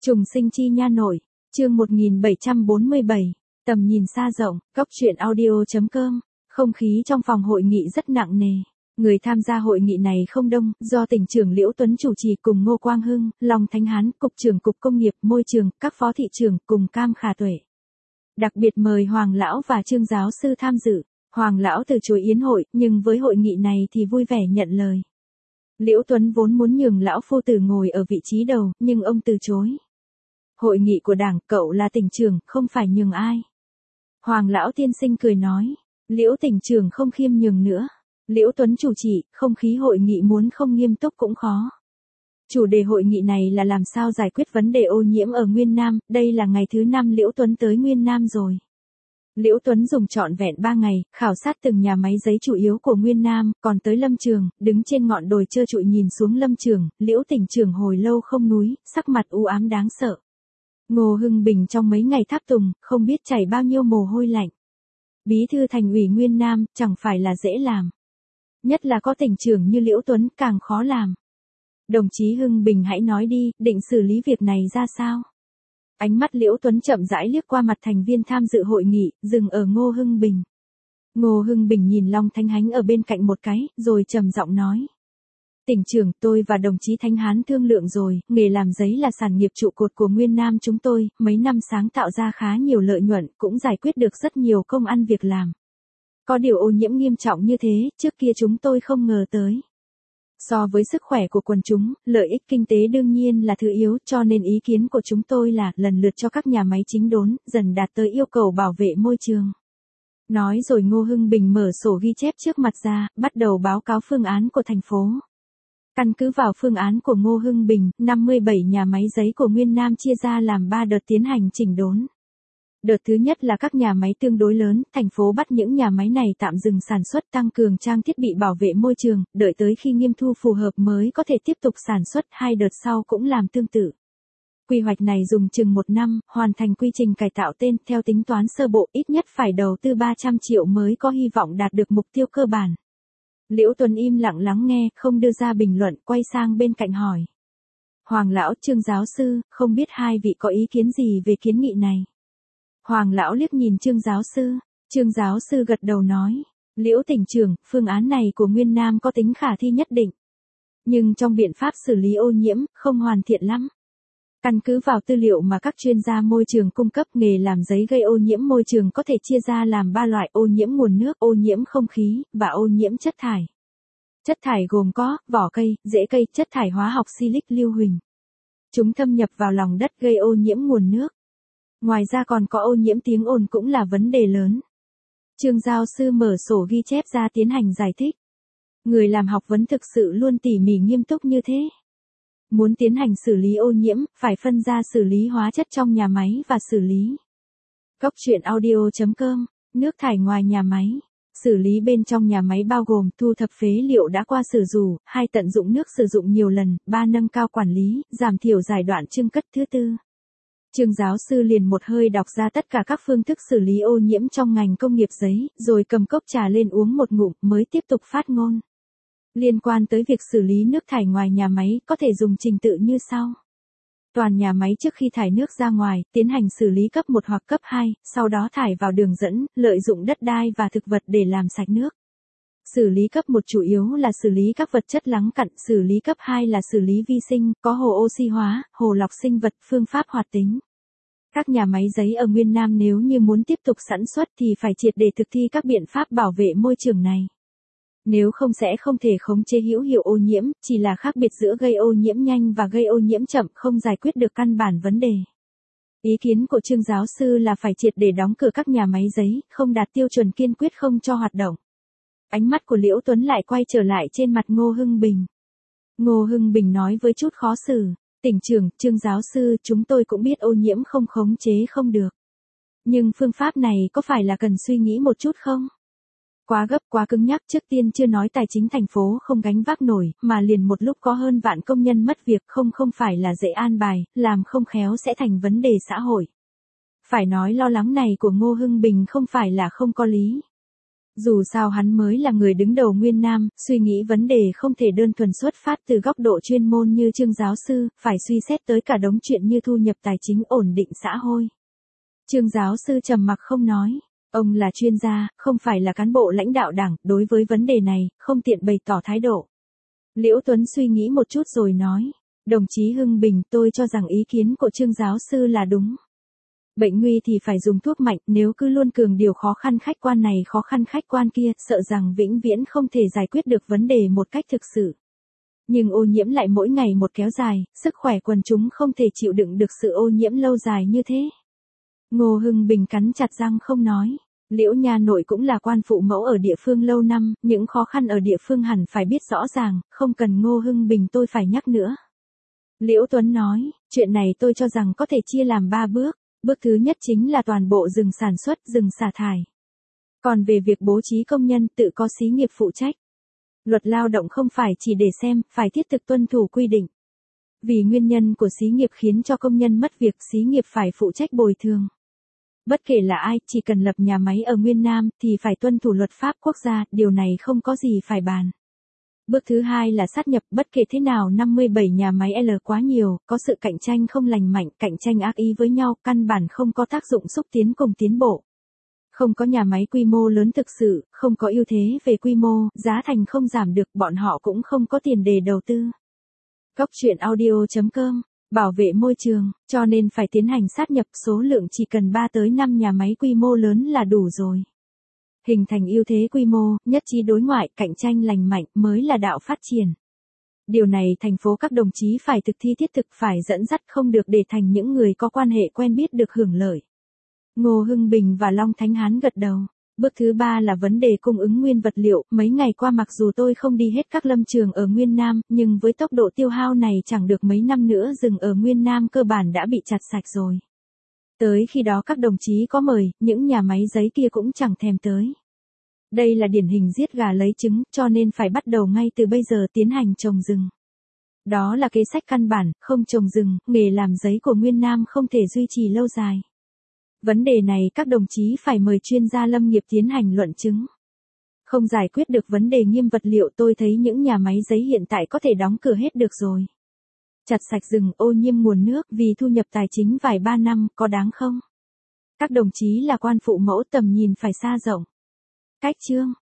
Trùng sinh chi nha nội, chương 1747, tầm nhìn xa rộng, góc truyện audio.com, không khí trong phòng hội nghị rất nặng nề. Người tham gia hội nghị này không đông, do tỉnh trưởng Liễu Tuấn chủ trì cùng Ngô Quang Hưng, Long Thánh Hán, Cục trưởng Cục Công nghiệp Môi trường, các phó thị trưởng cùng Cam Khả Tuệ. Đặc biệt mời Hoàng Lão và Trương Giáo Sư tham dự. Hoàng Lão từ chối yến hội, nhưng với hội nghị này thì vui vẻ nhận lời. Liễu Tuấn vốn muốn nhường Lão Phu Tử ngồi ở vị trí đầu, nhưng ông từ chối. Hội nghị của Đảng, cậu là tỉnh trưởng, không phải nhường ai. Hoàng Lão tiên sinh cười nói, Liễu tỉnh trưởng không khiêm nhường nữa. Liễu Tuấn chủ trì, không khí hội nghị muốn không nghiêm túc cũng khó. Chủ đề hội nghị này là làm sao giải quyết vấn đề ô nhiễm ở Nguyên Nam, đây là ngày thứ 5 Liễu Tuấn tới Nguyên Nam rồi. Liễu Tuấn dùng trọn vẹn 3 ngày, khảo sát từng nhà máy giấy chủ yếu của Nguyên Nam, còn tới Lâm Trường, đứng trên ngọn đồi trơ trụi nhìn xuống Lâm Trường, Liễu tỉnh trưởng hồi lâu không núi, sắc mặt u ám đáng sợ. Ngô Hưng Bình trong mấy ngày tháp tùng, không biết chảy bao nhiêu mồ hôi lạnh. Bí thư thành ủy Nguyên Nam, chẳng phải là dễ làm. Nhất là có tỉnh trưởng như Liễu Tuấn, càng khó làm. Đồng chí Hưng Bình hãy nói đi, định xử lý việc này ra sao? Ánh mắt Liễu Tuấn chậm rãi liếc qua mặt thành viên tham dự hội nghị, dừng ở Ngô Hưng Bình. Ngô Hưng Bình nhìn Long Thánh Hán ở bên cạnh một cái, rồi trầm giọng nói. Tỉnh trưởng, tôi và đồng chí Thánh Hán thương lượng rồi, nghề làm giấy là sản nghiệp trụ cột của Nguyên Nam chúng tôi, mấy năm sáng tạo ra khá nhiều lợi nhuận, cũng giải quyết được rất nhiều công ăn việc làm. Có điều ô nhiễm nghiêm trọng như thế, trước kia chúng tôi không ngờ tới. So với sức khỏe của quần chúng, lợi ích kinh tế đương nhiên là thứ yếu, cho nên ý kiến của chúng tôi là lần lượt cho các nhà máy chính đốn, dần đạt tới yêu cầu bảo vệ môi trường. Nói rồi Ngô Hưng Bình mở sổ ghi chép trước mặt ra, bắt đầu báo cáo phương án của thành phố. Căn cứ vào phương án của Ngô Hưng Bình, 57 nhà máy giấy của Nguyên Nam chia ra làm 3 đợt tiến hành chỉnh đốn. Đợt thứ nhất là các nhà máy tương đối lớn, thành phố bắt những nhà máy này tạm dừng sản xuất, tăng cường trang thiết bị bảo vệ môi trường, đợi tới khi nghiêm thu phù hợp mới có thể tiếp tục sản xuất. 2 đợt sau cũng làm tương tự. Quy hoạch này dùng chừng 1 năm, hoàn thành quy trình cải tạo tên, theo tính toán sơ bộ ít nhất phải đầu tư 300 triệu mới có hy vọng đạt được mục tiêu cơ bản. Liễu Tuấn im lặng lắng nghe, không đưa ra bình luận, quay sang bên cạnh hỏi. Hoàng Lão, Trương Giáo Sư, không biết hai vị có ý kiến gì về kiến nghị này? Hoàng Lão liếc nhìn Trương Giáo Sư gật đầu nói, Liễu tỉnh trưởng, phương án này của Nguyên Nam có tính khả thi nhất định. Nhưng trong biện pháp xử lý ô nhiễm, không hoàn thiện lắm. Căn cứ vào tư liệu mà các chuyên gia môi trường cung cấp, nghề làm giấy gây ô nhiễm môi trường có thể chia ra làm 3 loại: ô nhiễm nguồn nước, ô nhiễm không khí, và ô nhiễm chất thải. Chất thải gồm có vỏ cây, rễ cây, chất thải hóa học silic lưu huỳnh. Chúng thâm nhập vào lòng đất gây ô nhiễm nguồn nước. Ngoài ra còn có ô nhiễm tiếng ồn cũng là vấn đề lớn. Trương Giáo Sư mở sổ ghi chép ra tiến hành giải thích. Người làm học vấn thực sự luôn tỉ mỉ nghiêm túc như thế. Muốn tiến hành xử lý ô nhiễm, phải phân ra xử lý hóa chất trong nhà máy và xử lý. Góc truyện audio.com, nước thải ngoài nhà máy. Xử lý bên trong nhà máy bao gồm thu thập phế liệu đã qua sử dụng, 2 tận dụng nước sử dụng nhiều lần, 3 nâng cao quản lý, giảm thiểu giai đoạn chưng cất. Thứ tư. Trương Giáo Sư liền một hơi đọc ra tất cả các phương thức xử lý ô nhiễm trong ngành công nghiệp giấy, rồi cầm cốc trà lên uống một ngụm mới tiếp tục phát ngôn. Liên quan tới việc xử lý nước thải ngoài nhà máy, có thể dùng trình tự như sau. Toàn nhà máy trước khi thải nước ra ngoài, tiến hành xử lý cấp 1 hoặc cấp 2, sau đó thải vào đường dẫn, lợi dụng đất đai và thực vật để làm sạch nước. Xử lý cấp 1 chủ yếu là xử lý các vật chất lắng cặn, xử lý cấp 2 là xử lý vi sinh, có hồ oxy hóa, hồ lọc sinh vật, phương pháp hoạt tính. Các nhà máy giấy ở Nguyên Nam nếu như muốn tiếp tục sản xuất thì phải triệt để thực thi các biện pháp bảo vệ môi trường này. Nếu không sẽ không thể khống chế hữu hiệu ô nhiễm, chỉ là khác biệt giữa gây ô nhiễm nhanh và gây ô nhiễm chậm, không giải quyết được căn bản vấn đề. Ý kiến của Trương Giáo Sư là phải triệt để đóng cửa các nhà máy giấy, không đạt tiêu chuẩn kiên quyết không cho hoạt động. Ánh mắt của Liễu Tuấn lại quay trở lại trên mặt Ngô Hưng Bình. Ngô Hưng Bình nói với chút khó xử, tỉnh trưởng, Trương Giáo Sư, chúng tôi cũng biết ô nhiễm không khống chế không được. Nhưng phương pháp này có phải là cần suy nghĩ một chút không? Quá gấp quá cứng nhắc, trước tiên chưa nói tài chính thành phố không gánh vác nổi, mà liền một lúc có hơn vạn công nhân mất việc, không phải là dễ an bài, làm không khéo sẽ thành vấn đề xã hội. Phải nói lo lắng này của Ngô Hưng Bình không phải là không có lý. Dù sao hắn mới là người đứng đầu Nguyên Nam, suy nghĩ vấn đề không thể đơn thuần xuất phát từ góc độ chuyên môn như Trương giáo sư, phải suy xét tới cả đống chuyện như thu nhập tài chính ổn định xã hội. Trương giáo sư trầm mặc không nói. Ông là chuyên gia, không phải là cán bộ lãnh đạo đảng, đối với vấn đề này, không tiện bày tỏ thái độ. Liễu Tuấn suy nghĩ một chút rồi nói, đồng chí Hưng Bình, tôi cho rằng ý kiến của Trương giáo sư là đúng. Bệnh nguy thì phải dùng thuốc mạnh, nếu cứ luôn cường điều khó khăn khách quan này khó khăn khách quan kia, sợ rằng vĩnh viễn không thể giải quyết được vấn đề một cách thực sự. Nhưng ô nhiễm lại mỗi ngày một kéo dài, sức khỏe quần chúng không thể chịu đựng được sự ô nhiễm lâu dài như thế. Ngô Hưng Bình cắn chặt răng không nói. Liễu Nha Nội cũng là quan phụ mẫu ở địa phương lâu năm, những khó khăn ở địa phương hẳn phải biết rõ ràng, không cần Ngô Hưng Bình tôi phải nhắc nữa. Liễu Tuấn nói, chuyện này tôi cho rằng có thể chia làm 3 bước. Bước thứ nhất chính là toàn bộ dừng sản xuất, dừng xả thải. Còn về việc bố trí công nhân tự có xí nghiệp phụ trách. Luật lao động không phải chỉ để xem, phải thiết thực tuân thủ quy định. Vì nguyên nhân của xí nghiệp khiến cho công nhân mất việc, xí nghiệp phải phụ trách bồi thường. Bất kể là ai, chỉ cần lập nhà máy ở Nguyên Nam thì phải tuân thủ luật pháp quốc gia, điều này không có gì phải bàn. Bước thứ hai là sát nhập, bất kể thế nào 57 nhà máy L quá nhiều, có sự cạnh tranh không lành mạnh, cạnh tranh ác ý với nhau, căn bản không có tác dụng xúc tiến cùng tiến bộ. Không có nhà máy quy mô lớn thực sự, không có ưu thế về quy mô, giá thành không giảm được, bọn họ cũng không có tiền để đầu tư. Góc truyện audio.com, bảo vệ môi trường, cho nên phải tiến hành sát nhập, số lượng chỉ cần 3 tới 5 nhà máy quy mô lớn là đủ rồi. Hình thành ưu thế quy mô, nhất trí đối ngoại, cạnh tranh lành mạnh mới là đạo phát triển. Điều này thành phố các đồng chí phải thực thi thiết thực, phải dẫn dắt, không được để thành những người có quan hệ quen biết được hưởng lợi. Ngô Hưng Bình và Long Thánh Hán gật đầu. Bước thứ 3 là vấn đề cung ứng nguyên vật liệu, mấy ngày qua mặc dù tôi không đi hết các lâm trường ở Nguyên Nam, nhưng với tốc độ tiêu hao này chẳng được mấy năm nữa rừng ở Nguyên Nam cơ bản đã bị chặt sạch rồi. Tới khi đó các đồng chí có mời, những nhà máy giấy kia cũng chẳng thèm tới. Đây là điển hình giết gà lấy trứng, cho nên phải bắt đầu ngay từ bây giờ tiến hành trồng rừng. Đó là kế sách căn bản, không trồng rừng, nghề làm giấy của Nguyên Nam không thể duy trì lâu dài. Vấn đề này các đồng chí phải mời chuyên gia lâm nghiệp tiến hành luận chứng. Không giải quyết được vấn đề nghiêm vật liệu, tôi thấy những nhà máy giấy hiện tại có thể đóng cửa hết được rồi. Chặt sạch rừng, ô nhiễm nguồn nước vì thu nhập tài chính vài 3 năm, có đáng không? Các đồng chí là quan phụ mẫu, tầm nhìn phải xa rộng. Cách chương